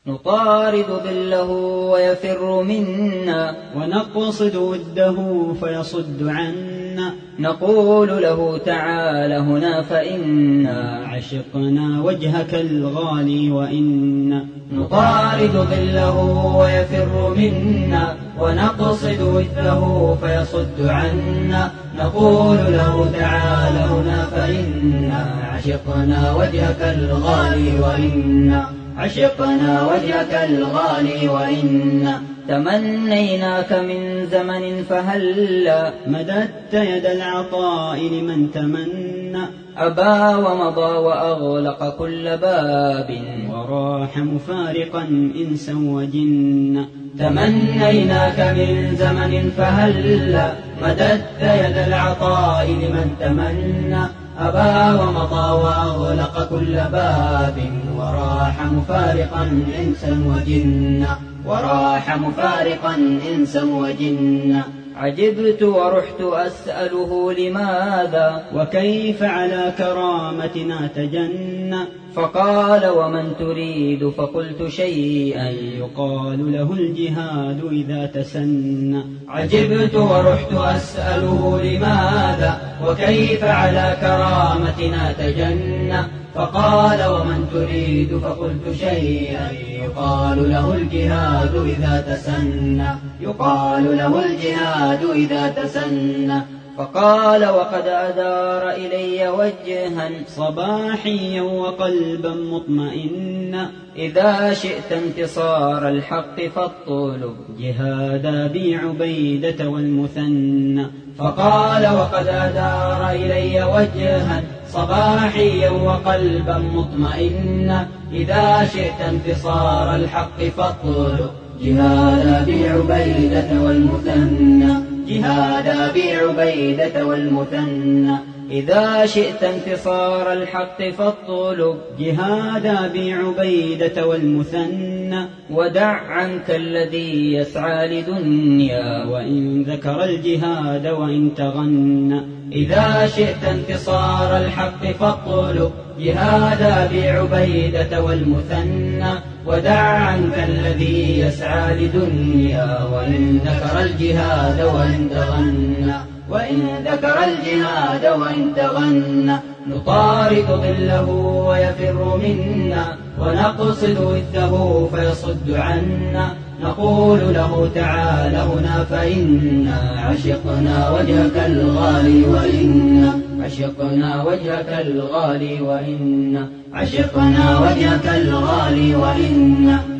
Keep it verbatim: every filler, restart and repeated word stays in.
نطارد ظله ويفر منا، ونقصد وده فيصد عنا، نقول له تعال هنا فإنا عشقنا وجهك الغالي وإنا. نطارد ظله ويفر منا، ونقصد وده فيصد عنا، نقول له تعال هنا فإنا عشقنا وجهك الغالي وإنا عشقنا وجهك الغالي وإنا. تمنيناك من زمن فهلا مددت يد العطاء لمن تمنى، أبى ومضى وأغلق كل باب، وراح مفارقا إنسا وجنا. تمنيناك من زمن فهلا مددت يد العطاء لمن تمنى، أبى ومضى وأغلق كل باب، وراح مفارقا إنسا وجنا وراح مفارقا إنسا وجنا. عجبت ورحت أسأله لماذا، وكيف على كرامتنا تجنى، فقال ومن تريد، فقلت شيئا يقال له الجهاد إذا تسنى. عجبت ورحت أسأله لماذا، وكيف على كرامتنا تجنى، فقال ومن تريد، فقلت شيئا يقال له الجهاد إذا تسنى يقال له الجهاد إذا تسنى. فقال وقد أدار إلي وجها صباحيا وقلبا مطمئنا، إذا شئت انتصار الحق فاطلب جهاد أبي عبيدة والمثنى. فقال وقد أدار إلي وجها صباحيا وقلبا مطمئنا، إذا شئت انتصار الحق فاطلب جهاد أبي عبيدة والمثنى جهاد أبي عبيدة والمثنى. إذا شئت انتصار الحق فاطلب جهاد أبي عبيدة والمثنى، ودع عنك الذي يسعى لدنيا، وإن ذكر الجهاد وإن تغنى. إذا شئت انتصار الحق فاطلب جهاد أبي عبيدة والمثنى، ودع عنك الذي يسعى لدنيا، وإن ذكر الجهاد وإن تغنى وإن ذكر الجهاد وإن تغنى. نطارد ظله ويفر منا، ونقصد وده فيصد عنا، نقول له تعال هنا فإنا عشقنا وجهك الغالي وإنا عشقنا وجهك الغالي وإنا عشقنا وجهك الغالي وإنا.